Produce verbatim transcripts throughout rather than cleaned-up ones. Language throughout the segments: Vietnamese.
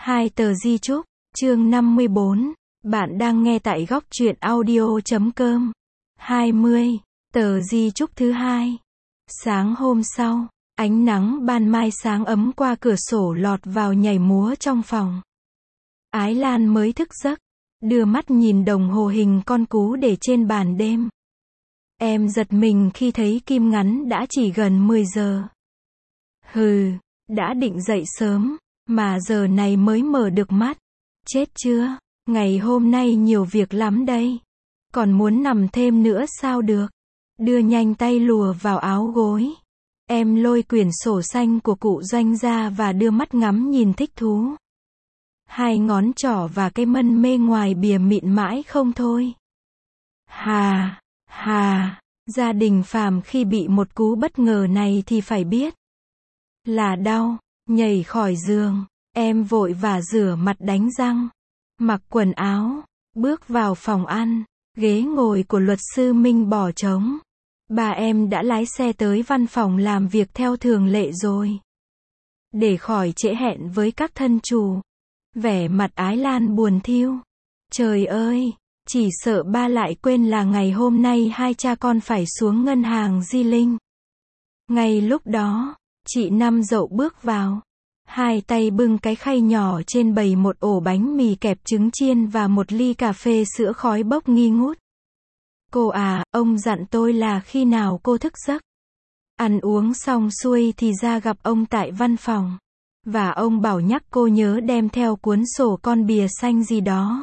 Hai tờ di chúc, chương năm mươi bốn. Bạn đang nghe tại góc truyện audio chấm com. hai mươi. Tờ di chúc thứ hai. Sáng hôm sau, ánh nắng ban mai sáng ấm qua cửa sổ lọt vào nhảy múa trong phòng. Ái Lan mới thức giấc, đưa mắt nhìn đồng hồ hình con cú để trên bàn đêm. Em giật mình khi thấy kim ngắn đã chỉ gần mười giờ. Hừ, đã định dậy sớm, mà giờ này mới mở được mắt. Chết chưa, ngày hôm nay nhiều việc lắm đây. Còn muốn nằm thêm nữa sao được. Đưa nhanh tay lùa vào áo gối. Em lôi quyển sổ xanh của cụ Doanh ra và đưa mắt ngắm nhìn thích thú. Hai ngón trỏ và cái mân mê ngoài bìa mịn mãi không thôi. Hà, hà, gia đình phàm khi bị một cú bất ngờ này thì phải biết là đau. Nhảy khỏi giường, em vội vã rửa mặt đánh răng, mặc quần áo, bước vào phòng ăn. Ghế ngồi của luật sư Minh bỏ trống. Bà em đã lái xe tới văn phòng làm việc theo thường lệ rồi. Để khỏi trễ hẹn với các thân chủ. Vẻ mặt Ái Lan buồn thiu. Trời ơi, chỉ sợ ba lại quên là ngày hôm nay hai cha con phải xuống ngân hàng Di Linh. Ngay lúc đó, chị Năm Dậu bước vào. Hai tay bưng cái khay nhỏ trên bày một ổ bánh mì kẹp trứng chiên và một ly cà phê sữa khói bốc nghi ngút. Cô à, ông dặn tôi là khi nào cô thức giấc, ăn uống xong xuôi thì ra gặp ông tại văn phòng. Và ông bảo nhắc cô nhớ đem theo cuốn sổ con bìa xanh gì đó.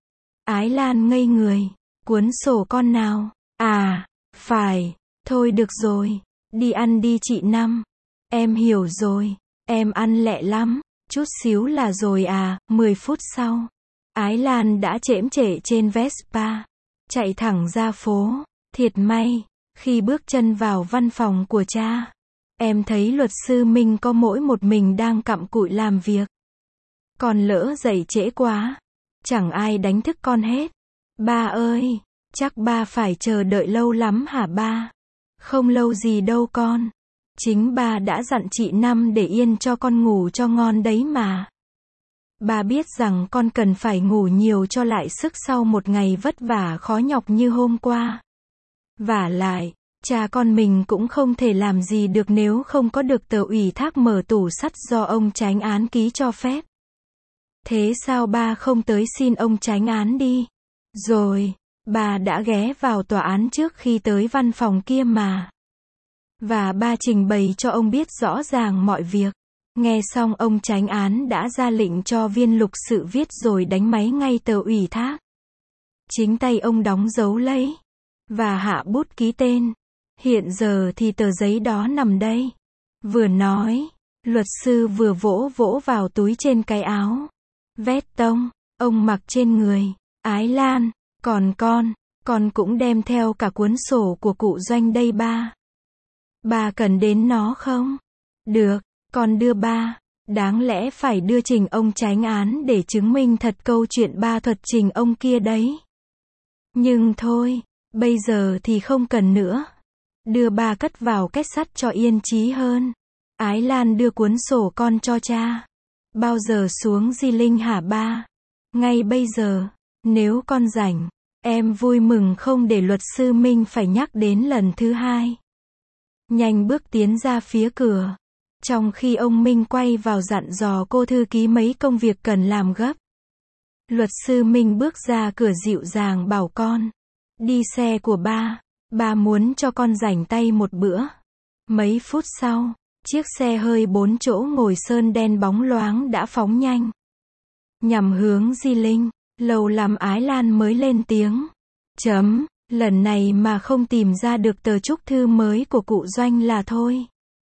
Ái Lan ngây người. Cuốn sổ con nào? À, phải. Thôi được rồi. Đi ăn đi chị Năm. Em hiểu rồi. Em ăn lẹ lắm. Chút xíu là rồi à. Mười phút sau, Ái Lan đã chễm chệ trên Vespa, chạy thẳng ra phố. Thiệt may, khi bước chân vào văn phòng của cha, em thấy luật sư Minh có mỗi một mình đang cặm cụi làm việc. Con lỡ dậy trễ quá, chẳng ai đánh thức con hết. Ba ơi, chắc ba phải chờ đợi lâu lắm hả ba? Không lâu gì đâu con. Chính ba đã dặn chị Năm để yên cho con ngủ cho ngon đấy mà. Ba biết rằng con cần phải ngủ nhiều cho lại sức sau một ngày vất vả khó nhọc như hôm qua. Vả lại, cha con mình cũng không thể làm gì được nếu không có được tờ ủy thác mở tủ sắt do ông chánh án ký cho phép. Thế sao ba không tới xin ông chánh án đi? Rồi, ba đã ghé vào tòa án trước khi tới văn phòng kia mà. Và ba trình bày cho ông biết rõ ràng mọi việc. Nghe xong ông chánh án đã ra lệnh cho viên lục sự viết rồi đánh máy ngay tờ ủy thác. Chính tay ông đóng dấu lấy và hạ bút ký tên. Hiện giờ thì tờ giấy đó nằm đây. Vừa nói, luật sư vừa vỗ vỗ vào túi trên cái áo vét tông ông mặc trên người. Ái Lan, còn con, con cũng đem theo cả cuốn sổ của cụ Doanh đây ba. Ba cần đến nó không? Được, con đưa ba. Đáng lẽ phải đưa trình ông chánh án để chứng minh thật câu chuyện ba thuật trình ông kia đấy. Nhưng thôi, bây giờ thì không cần nữa. Đưa ba cất vào két sắt cho yên trí hơn. Ái Lan đưa cuốn sổ con cho cha. Bao giờ xuống Di Linh hả ba? Ngay bây giờ, nếu con rảnh. Em vui mừng không để luật sư Minh phải nhắc đến lần thứ hai. Nhanh bước tiến ra phía cửa. Trong khi ông Minh quay vào dặn dò cô thư ký mấy công việc cần làm gấp. Luật sư Minh bước ra cửa dịu dàng bảo con. Đi xe của ba. Ba muốn cho con rảnh tay một bữa. Mấy phút sau, chiếc xe hơi bốn chỗ ngồi sơn đen bóng loáng đã phóng nhanh nhằm hướng Di Linh. Lâu lắm Ái Lan mới lên tiếng. Chấm, lần này mà không tìm ra được tờ chúc thư mới của cụ Doanh là thôi.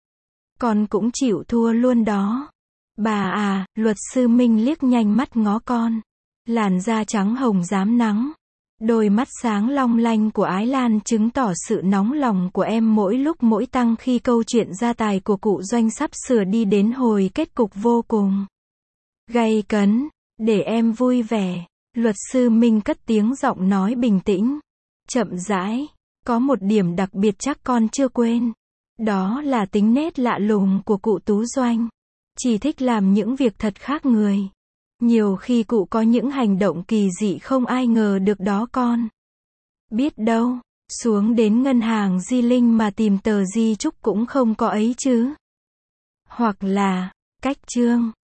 Con cũng chịu thua luôn đó. Bà à, luật sư Minh liếc nhanh mắt ngó con. Làn da trắng hồng rám nắng. Đôi mắt sáng long lanh của Ái Lan chứng tỏ sự nóng lòng của em mỗi lúc mỗi tăng khi câu chuyện gia tài của cụ Doanh sắp sửa đi đến hồi kết cục vô cùng gay cấn. Để em vui vẻ. Luật sư Minh cất tiếng giọng nói bình tĩnh, chậm rãi. Có một điểm đặc biệt chắc con chưa quên. Đó là tính nết lạ lùng của cụ Tú Doanh. Chỉ thích làm những việc thật khác người. Nhiều khi cụ có những hành động kỳ dị không ai ngờ được đó con. Biết đâu, xuống đến ngân hàng Di Linh mà tìm tờ di chúc cũng không có ấy chứ. Hoặc là, cách chương